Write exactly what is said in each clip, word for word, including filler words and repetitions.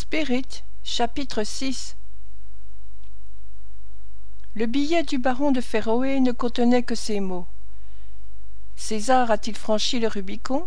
Spirit, chapitre six. Le billet du baron de Féroé ne contenait que ces mots. César a-t-il franchi le Rubicon?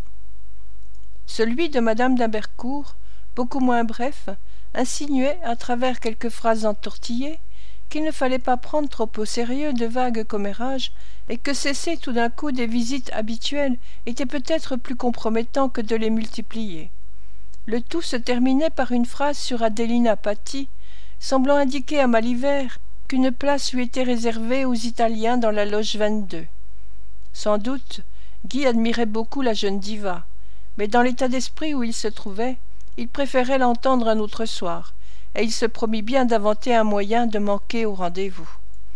Celui de madame d'Hymbercourt, beaucoup moins bref, insinuait, à travers quelques phrases entortillées, qu'il ne fallait pas prendre trop au sérieux de vagues commérages, et que cesser tout d'un coup des visites habituelles était peut-être plus compromettant que de les multiplier. Le tout se terminait par une phrase sur Adelina Patti, semblant indiquer à Malivert qu'une place lui était réservée aux Italiens dans la loge vingt-deux. Sans doute, Guy admirait beaucoup la jeune diva, mais dans l'état d'esprit où il se trouvait, il préférait l'entendre un autre soir, et il se promit bien d'inventer un moyen de manquer au rendez-vous.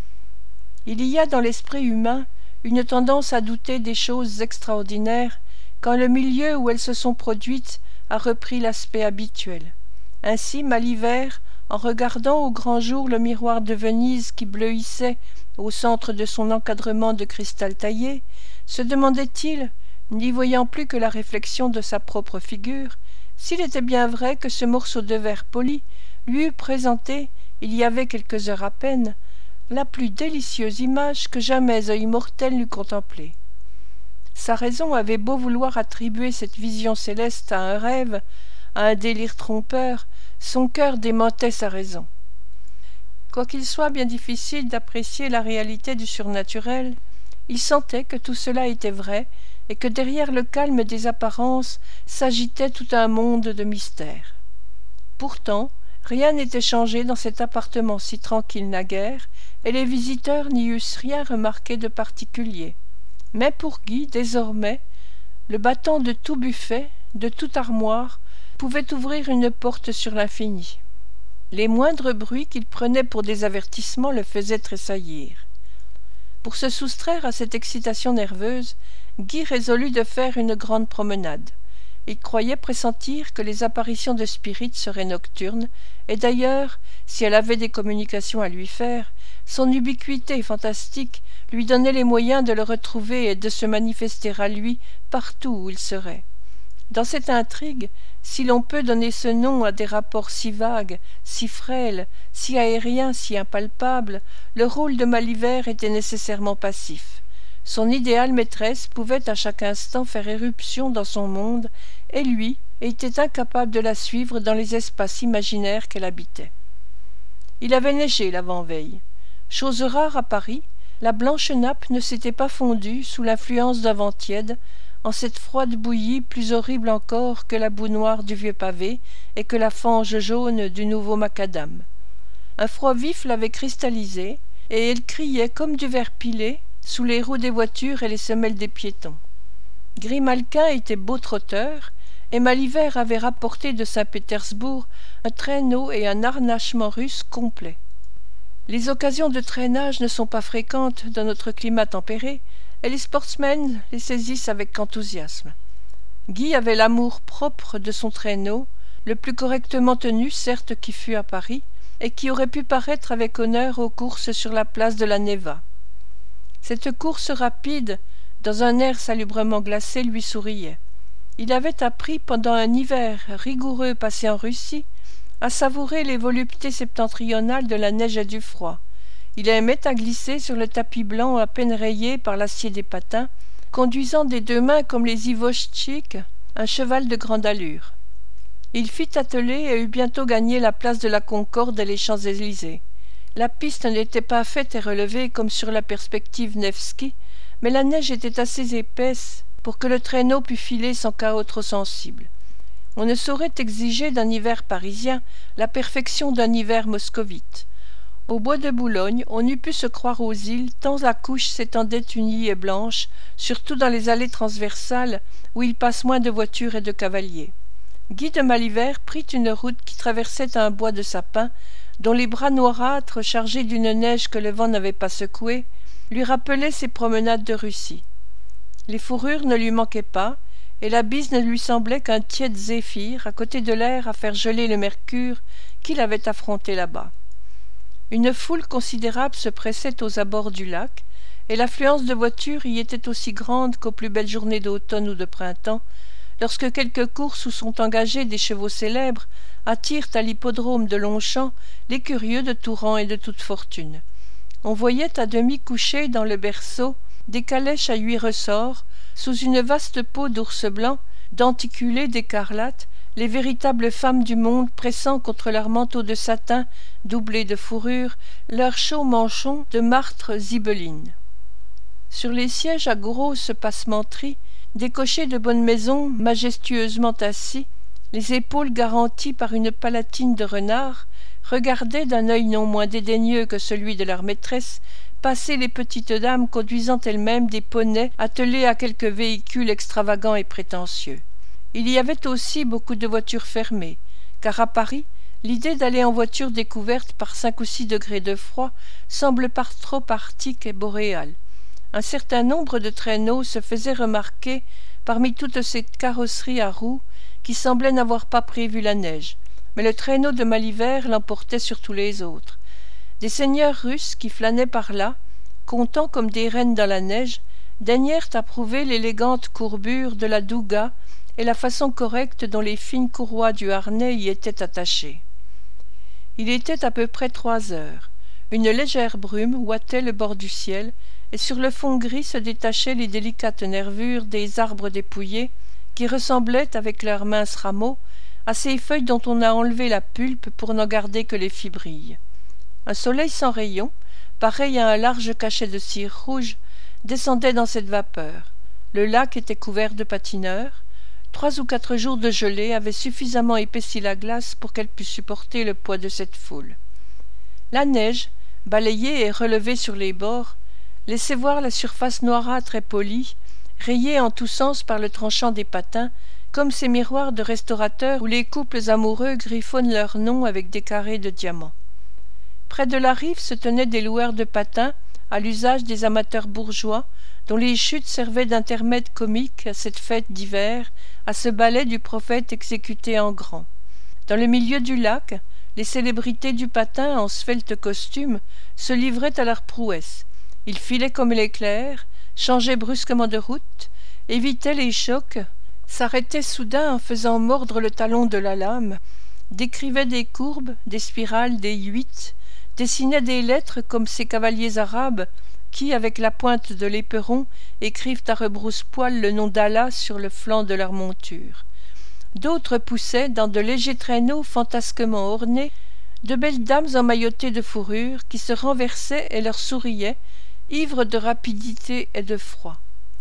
Il y a dans l'esprit humain une tendance à douter des choses extraordinaires quand le milieu où elles se sont produites a repris l'aspect habituel. Ainsi Malivert, en regardant au grand jour le miroir de Venise qui bleuissait au centre de son encadrement de cristal taillé, se demandait-il, n'y voyant plus que la réflexion de sa propre figure, s'il était bien vrai que ce morceau de verre poli lui eût présenté, il y avait quelques heures à peine, la plus délicieuse image que jamais œil mortel n'eût contemplée. Sa raison avait beau vouloir attribuer cette vision céleste à un rêve, à un délire trompeur, son cœur démentait sa raison. Quoiqu'il soit bien difficile d'apprécier la réalité du surnaturel, il sentait que tout cela était vrai et que derrière le calme des apparences s'agitait tout un monde de mystères. Pourtant, rien n'était changé dans cet appartement si tranquille naguère, et les visiteurs n'y eussent rien remarqué de particulier. Mais pour Guy, désormais, le battant de tout buffet, de toute armoire, pouvait ouvrir une porte sur l'infini. Les moindres bruits qu'il prenait pour des avertissements le faisaient tressaillir. Pour se soustraire à cette excitation nerveuse, Guy résolut de faire une grande promenade. Il croyait pressentir que les apparitions de Spirit seraient nocturnes, et d'ailleurs, si elle avait des communications à lui faire, son ubiquité fantastique lui donnait les moyens de le retrouver et de se manifester à lui partout où il serait. Dans cette intrigue, si l'on peut donner ce nom à des rapports si vagues, si frêles, si aériens, si impalpables, le rôle de Malivert était nécessairement passif. Son idéale maîtresse pouvait à chaque instant faire éruption dans son monde, et lui était incapable de la suivre dans les espaces imaginaires qu'elle habitait. Il avait neigé l'avant-veille. Chose rare à Paris, la blanche nappe ne s'était pas fondue sous l'influence d'un vent tiède, en cette froide bouillie plus horrible encore que la boue noire du vieux pavé et que la fange jaune du nouveau macadam. Un froid vif l'avait cristallisée, et elle criait comme du verre pilé sous les roues des voitures et les semelles des piétons. Grimalquin était beau trotteur, et Malivert avait rapporté de Saint-Pétersbourg un traîneau et un harnachement russe complet. Les occasions de traînage ne sont pas fréquentes dans notre climat tempéré, et les sportsmen les saisissent avec enthousiasme. Guy avait l'amour propre de son traîneau, le plus correctement tenu certes qui fût à Paris, et qui aurait pu paraître avec honneur aux courses sur la place de la Neva. Cette course rapide, dans un air salubrement glacé, lui souriait. Il avait appris pendant un hiver rigoureux passé en Russie à savourer les voluptés septentrionales de la neige et du froid. Il aimait à glisser sur le tapis blanc à peine rayé par l'acier des patins, conduisant des deux mains comme les ivochtchiks un cheval de grande allure. Il fit atteler et eut bientôt gagné la place de la Concorde et les Champs-Élysées. La piste n'était pas faite et relevée comme sur la perspective Nevski, mais la neige était assez épaisse pour que le traîneau pût filer sans chaos trop sensible. On ne saurait exiger d'un hiver parisien la perfection d'un hiver moscovite. Au bois de Boulogne, on eût pu se croire aux îles, tant la couche s'étendait unie et blanche, surtout dans les allées transversales où il passe moins de voitures et de cavaliers. Guy de Malivert prit une route qui traversait un bois de sapins, dont les bras noirâtres, chargés d'une neige que le vent n'avait pas secouée, lui rappelaient ses promenades de Russie. Les fourrures ne lui manquaient pas, et la bise ne lui semblait qu'un tiède zéphyr à côté de l'air à faire geler le mercure qu'il avait affronté là-bas. Une foule considérable se pressait aux abords du lac, et l'affluence de voitures y était aussi grande qu'aux plus belles journées d'automne ou de printemps, lorsque quelques courses où sont engagés des chevaux célèbres attirent à l'hippodrome de Longchamp les curieux de tout rang et de toute fortune. On voyait à demi couchés dans le berceau des calèches à huit ressorts, sous une vaste peau d'ours blanc, denticulée d'écarlate, les véritables femmes du monde pressant contre leurs manteaux de satin doublés de fourrure leurs chauds manchons de martre zibeline. Sur les sièges à grosses passementeries, des cochers de bonne maison majestueusement assis, les épaules garanties par une palatine de renard, regardaient d'un œil non moins dédaigneux que celui de leur maîtresse passer les petites dames conduisant elles-mêmes des poneys attelés à quelque véhicule extravagant et prétentieux. Il y avait aussi beaucoup de voitures fermées, car à Paris, l'idée d'aller en voiture découverte par cinq ou six degrés de froid semble par trop arctique et boréale. Un certain nombre de traîneaux se faisaient remarquer parmi toute cette carrosserie à roues qui semblait n'avoir pas prévu la neige, mais le traîneau de Malivert l'emportait sur tous les autres. Des seigneurs russes qui flânaient par là, comptant comme des reines dans la neige, daignèrent approuver l'élégante courbure de la douga et la façon correcte dont les fines courroies du harnais y étaient attachées. Il était à peu près trois heures. Une légère brume ouatait le bord du ciel, et sur le fond gris se détachaient les délicates nervures des arbres dépouillés, qui ressemblaient, avec leurs minces rameaux, à ces feuilles dont on a enlevé la pulpe pour n'en garder que les fibrilles. Un soleil sans rayons, pareil à un large cachet de cire rouge, descendait dans cette vapeur. Le lac était couvert de patineurs. Trois ou quatre jours de gelée avaient suffisamment épaissi la glace pour qu'elle pût supporter le poids de cette foule. La neige, balayée et relevée sur les bords, laissait voir la surface noirâtre et polie, rayée en tous sens par le tranchant des patins, comme ces miroirs de restaurateurs où les couples amoureux griffonnent leurs noms avec des carrés de diamants. Près de la rive se tenaient des loueurs de patins, à l'usage des amateurs bourgeois, dont les chutes servaient d'intermède comique à cette fête d'hiver, à ce ballet du prophète exécuté en grand. Dans le milieu du lac, les célébrités du patin en svelte costume se livraient à leur prouesse. Ils filaient comme l'éclair, changeaient brusquement de route, évitaient les chocs, s'arrêtaient soudain en faisant mordre le talon de la lame, décrivaient des courbes, des spirales, des huit, dessinaient des lettres comme ces cavaliers arabes qui, avec la pointe de l'éperon, écrivent à rebrousse-poil le nom d'Allah sur le flanc de leur monture. D'autres poussaient, dans de légers traîneaux fantasquement ornés, de belles dames emmaillotées de fourrure qui se renversaient et leur souriaient, ivres de rapidité et de froid.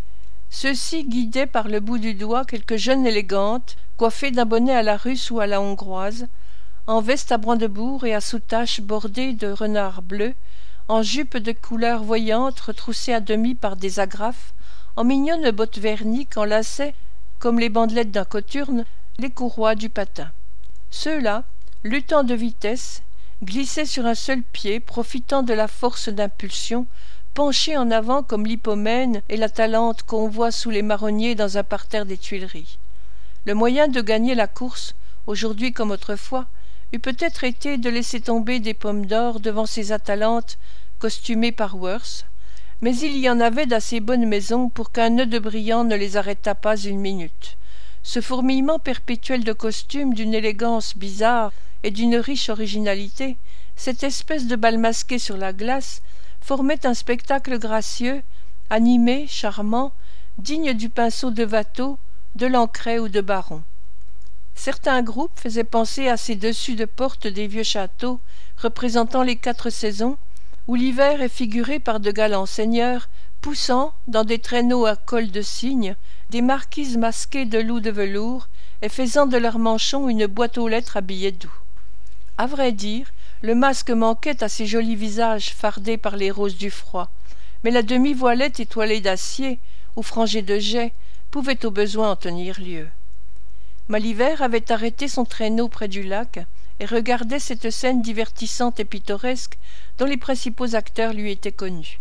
Ceux-ci guidaient par le bout du doigt quelques jeunes élégantes, coiffées d'un bonnet à la russe ou à la hongroise, en veste à brandebourg et à soutache bordée de renards bleus, en jupe de couleur voyante retroussée à demi par des agrafes, en mignonnes bottes vernies qu'enlaçaient, comme les bandelettes d'un cothurne, les courroies du patin. Ceux-là, luttant de vitesse, glissaient sur un seul pied, profitant de la force d'impulsion, penchés en avant comme l'hippomène et la talente qu'on voit sous les marronniers dans un parterre des Tuileries. Le moyen de gagner la course, aujourd'hui comme autrefois, eût peut-être été de laisser tomber des pommes d'or devant ces atalantes costumées par Worth, mais il y en avait d'assez bonnes maisons pour qu'un nœud de brillant ne les arrêtât pas une minute. Ce fourmillement perpétuel de costumes d'une élégance bizarre et d'une riche originalité, cette espèce de bal masqué sur la glace, formait un spectacle gracieux, animé, charmant, digne du pinceau de Watteau, de Lancret ou de Baron. Certains groupes faisaient penser à ces dessus de porte des vieux châteaux représentant les quatre saisons, où l'hiver est figuré par de galants seigneurs poussant, dans des traîneaux à col de cygne, des marquises masquées de loups de velours et faisant de leurs manchons une boîte aux lettres à billets doux. À vrai dire, le masque manquait à ces jolis visages fardés par les roses du froid, mais la demi-voilette étoilée d'acier ou frangée de jais pouvait au besoin en tenir lieu. Malivert avait arrêté son traîneau près du lac et regardait cette scène divertissante et pittoresque dont les principaux acteurs lui étaient connus.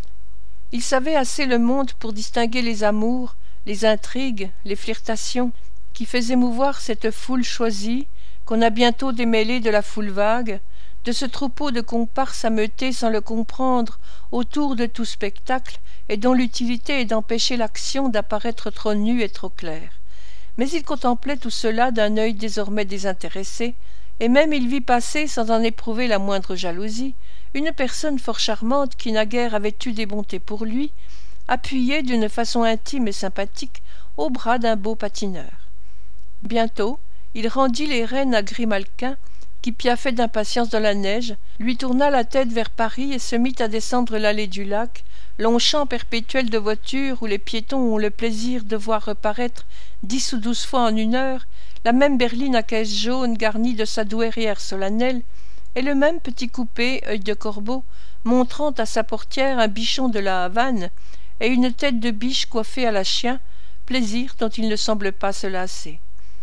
Il savait assez le monde pour distinguer les amours, les intrigues, les flirtations qui faisaient mouvoir cette foule choisie qu'on a bientôt démêlée de la foule vague, de ce troupeau de comparses ameutés sans le comprendre autour de tout spectacle et dont l'utilité est d'empêcher l'action d'apparaître trop nue et trop claire. mais il contemplait tout cela d'un œil désormais désintéressé, et même il vit passer, sans en éprouver la moindre jalousie, une personne fort charmante qui naguère avait eu des bontés pour lui, appuyée d'une façon intime et sympathique au bras d'un beau patineur. Bientôt, il rendit les rênes à Grimalquin, qui piaffait d'impatience dans la neige, lui tourna la tête vers Paris et se mit à descendre l'allée du lac, long champ perpétuel de voitures où les piétons ont le plaisir de voir reparaître dix ou douze fois en une heure la même berline à caisse jaune garnie de sa douairière solennelle, et le même petit coupé œil de corbeau montrant à sa portière un bichon de la Havane et une tête de biche coiffée à la chien, plaisir dont il ne semble pas se lasser.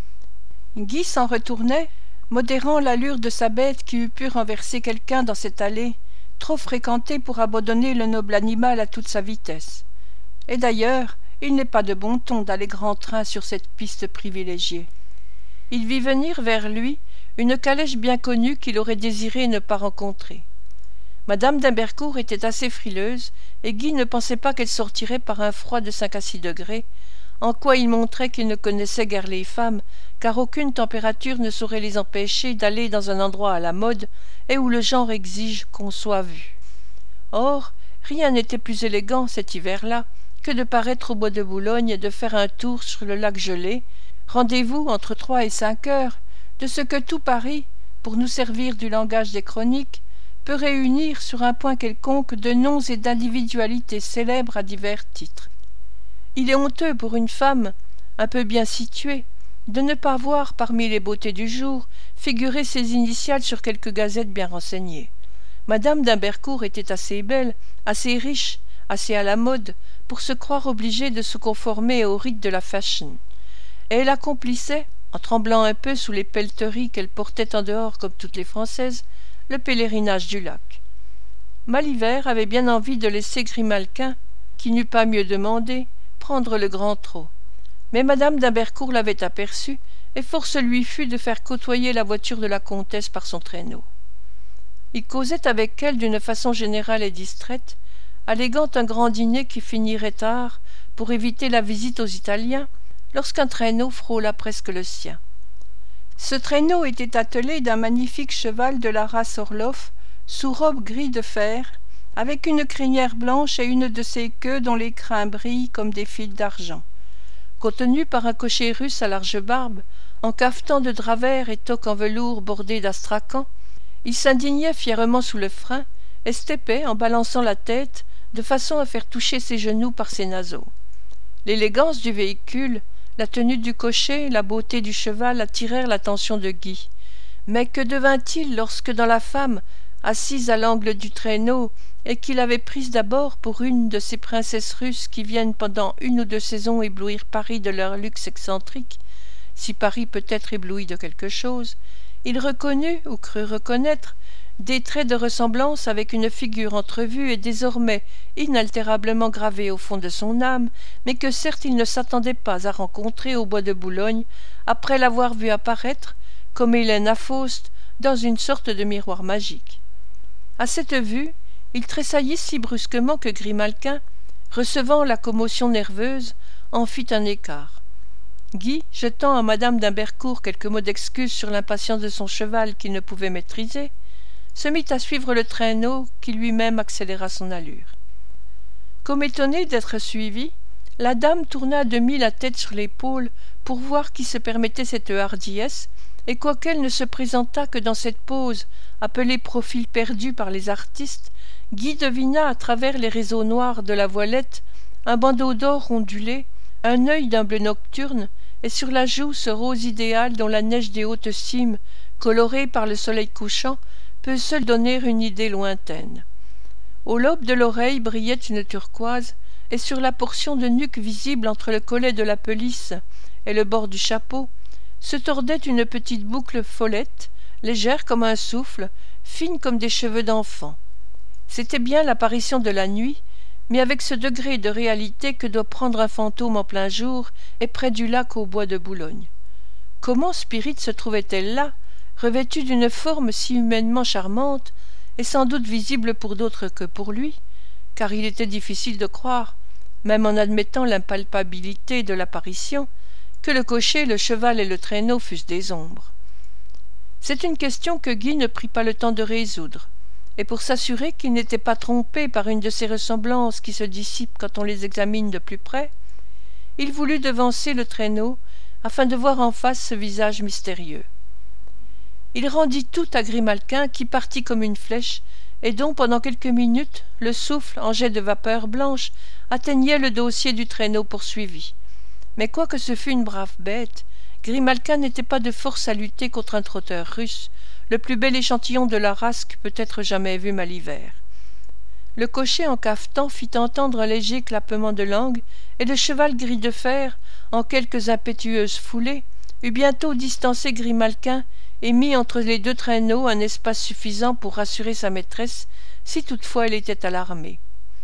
Guy s'en retournait, modérant l'allure de sa bête qui eût pu renverser quelqu'un dans cette allée, trop fréquentée pour abandonner le noble animal à toute sa vitesse. Et d'ailleurs, il n'est pas de bon ton d'aller grand train sur cette piste privilégiée. Il vit venir vers lui une calèche bien connue qu'il aurait désiré ne pas rencontrer. Madame d'Hymbercourt était assez frileuse, et Guy ne pensait pas qu'elle sortirait par un froid de cinq à six degrés, en quoi il montrait qu'il ne connaissait guère les femmes, car aucune température ne saurait les empêcher d'aller dans un endroit à la mode et où le genre exige qu'on soit vu. Or, rien n'était plus élégant cet hiver-là que de paraître au bois de Boulogne et de faire un tour sur le lac gelé, rendez-vous entre trois et cinq heures, de ce que tout Paris, pour nous servir du langage des chroniques, peut réunir sur un point quelconque de noms et d'individualités célèbres à divers titres. Il est honteux pour une femme, un peu bien située, de ne pas voir parmi les beautés du jour figurer ses initiales sur quelque gazette bien renseignée. Madame d'Hymbercourt était assez belle, assez riche, assez à la mode, pour se croire obligée de se conformer au rite de la fashion. Et elle accomplissait, en tremblant un peu sous les pelleteries qu'elle portait en dehors comme toutes les Françaises, le pèlerinage du lac. Malhiver avait bien envie de laisser Grimalquin, qui n'eût pas mieux demandé, prendre le grand trot. Mais madame d'Hymbercourt l'avait aperçu, et force lui fut de faire côtoyer la voiture de la comtesse par son traîneau. Il causait avec elle d'une façon générale et distraite, alléguant un grand dîner qui finirait tard pour éviter la visite aux Italiens, lorsqu'un traîneau frôla presque le sien. Ce traîneau était attelé d'un magnifique cheval de la race Orloff, sous robe gris de fer, avec une crinière blanche et une de ces queues dont les crins brillent comme des fils d'argent. Contenu par un cocher russe à large barbe, en cafetan de drap vert et toque en velours bordé d'astrakan, il s'indignait fièrement sous le frein et steppait en balançant la tête de façon à faire toucher ses genoux par ses naseaux. L'élégance du véhicule, la tenue du cocher, la beauté du cheval attirèrent l'attention de Guy. Mais que devint-il lorsque dans la femme, assise à l'angle du traîneau, et qu'il avait prise d'abord pour une de ces princesses russes qui viennent pendant une ou deux saisons éblouir Paris de leur luxe excentrique, si Paris peut être ébloui de quelque chose, il reconnut, ou crut reconnaître, des traits de ressemblance avec une figure entrevue et désormais inaltérablement gravée au fond de son âme, mais que certes il ne s'attendait pas à rencontrer au bois de Boulogne, après l'avoir vue apparaître, comme Hélène à Faust, dans une sorte de miroir magique. À cette vue, il tressaillit si brusquement que Grimalquin, recevant la commotion nerveuse, en fit un écart. Guy, jetant à madame d'Hymbercourt quelques mots d'excuse sur l'impatience de son cheval qu'il ne pouvait maîtriser, se mit à suivre le traîneau qui lui-même accéléra son allure. Comme étonnée d'être suivie, la dame tourna à demi la tête sur l'épaule pour voir qui se permettait cette hardiesse, et quoiqu'elle ne se présentât que dans cette pose appelée profil perdu par les artistes, Guy devina à travers les réseaux noirs de la voilette un bandeau d'or ondulé, un œil d'un bleu nocturne, et sur la joue ce rose idéal dont la neige des hautes cimes, colorée par le soleil couchant, peut seule donner une idée lointaine. Au lobe de l'oreille brillait une turquoise, et sur la portion de nuque visible entre le collet de la pelisse et le bord du chapeau, se tordait une petite boucle follette, légère comme un souffle, fine comme des cheveux d'enfant. C'était bien l'apparition de la nuit, mais avec ce degré de réalité que doit prendre un fantôme en plein jour et près du lac au bois de Boulogne. Comment Spirite se trouvait-elle là, revêtue d'une forme si humainement charmante, et sans doute visible pour d'autres que pour lui, car il était difficile de croire, même en admettant l'impalpabilité de l'apparition, que le cocher, le cheval et le traîneau fussent des ombres. C'est une question que Guy ne prit pas le temps de résoudre, et pour s'assurer qu'il n'était pas trompé par une de ces ressemblances qui se dissipent quand on les examine de plus près, il voulut devancer le traîneau afin de voir en face ce visage mystérieux. Il rendit tout à Grimalquin qui partit comme une flèche et dont pendant quelques minutes le souffle en jet de vapeur blanche atteignait le dossier du traîneau poursuivi. Mais quoique ce fût une brave bête, Grimalquin n'était pas de force à lutter contre un trotteur russe, le plus bel échantillon de la race que peut-être jamais vu Malivert. Le cocher en cafetant fit entendre un léger clappement de langue, et le cheval gris de fer, en quelques impétueuses foulées, eut bientôt distancé Grimalquin et mis entre les deux traîneaux un espace suffisant pour rassurer sa maîtresse, si toutefois elle était alarmée.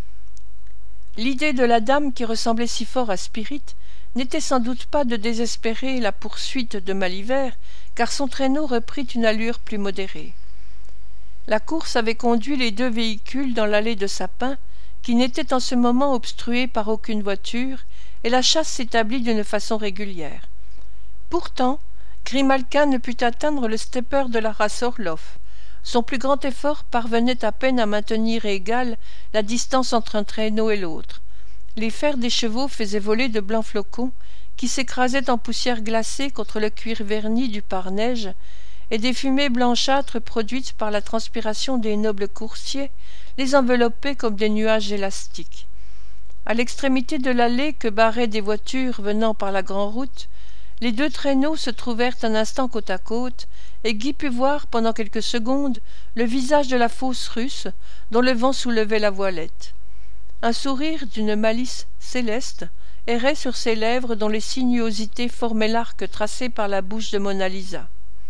L'idée de la dame qui ressemblait si fort à Spirite n'était sans doute pas de désespérer la poursuite de Malivert, car son traîneau reprit une allure plus modérée. La course avait conduit les deux véhicules dans l'allée de sapins, qui n'était en ce moment obstruée par aucune voiture, et la chasse s'établit d'une façon régulière. Pourtant, Grimalquin ne put atteindre le stepper de la race Orloff. Son plus grand effort parvenait à peine à maintenir égale la distance entre un traîneau et l'autre. Les fers des chevaux faisaient voler de blancs flocons qui s'écrasaient en poussière glacée contre le cuir verni du pare-neige, et des fumées blanchâtres produites par la transpiration des nobles coursiers les enveloppaient comme des nuages élastiques. À l'extrémité de l'allée que barraient des voitures venant par la grande-route, les deux traîneaux se trouvèrent un instant côte à côte, et Guy put voir pendant quelques secondes le visage de la fausse russe dont le vent soulevait la voilette. Un sourire d'une malice céleste errait sur ses lèvres dont les sinuosités formaient l'arc tracé par la bouche de Mona Lisa.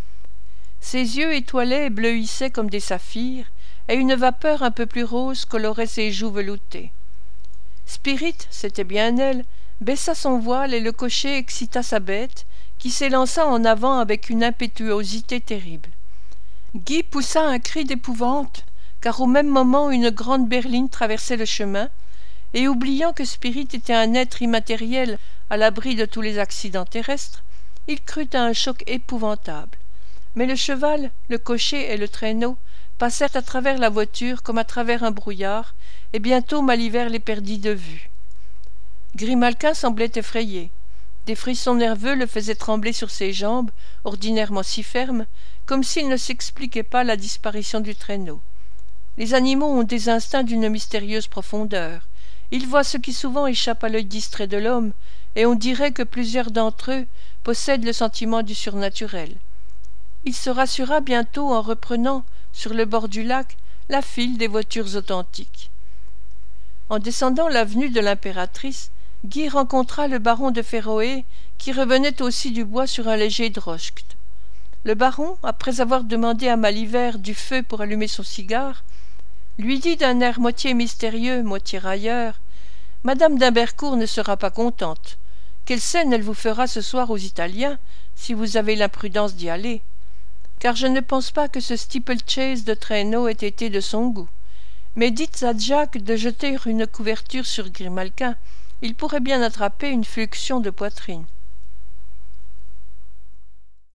Ses yeux étoilés et bleuissaient comme des saphirs, et une vapeur un peu plus rose colorait ses joues veloutées. Spirite, c'était bien elle, baissa son voile et le cocher excita sa bête, qui s'élança en avant avec une impétuosité terrible. Guy poussa un cri d'épouvante, car au même moment une grande berline traversait le chemin, et oubliant que Spirite était un être immatériel à l'abri de tous les accidents terrestres, il crut à un choc épouvantable. Mais le cheval, le cocher et le traîneau passèrent à travers la voiture comme à travers un brouillard, et bientôt Malivert les perdit de vue. Grimalquin semblait effrayé. Des frissons nerveux le faisaient trembler sur ses jambes, ordinairement si fermes, comme s'il ne s'expliquait pas la disparition du traîneau. Les animaux ont des instincts d'une mystérieuse profondeur. Ils voient ce qui souvent échappe à l'œil distrait de l'homme, et on dirait que plusieurs d'entre eux possèdent le sentiment du surnaturel. Il se rassura bientôt en reprenant, sur le bord du lac, la file des voitures authentiques. En descendant l'avenue de l'Impératrice, Guy rencontra le baron de Féroé, qui revenait aussi du bois sur un léger droschk. Le baron, après avoir demandé à Malivert du feu pour allumer son cigare, lui dit d'un air moitié mystérieux, moitié railleur: « Madame d'Hymbercourt ne sera pas contente. Quelle scène elle vous fera ce soir aux Italiens, si vous avez l'imprudence d'y aller. Car je ne pense pas que ce steeple-chase de traîneau ait été de son goût. Mais dites à Jacques de jeter une couverture sur Grimalquin, il pourrait bien attraper une fluxion de poitrine. »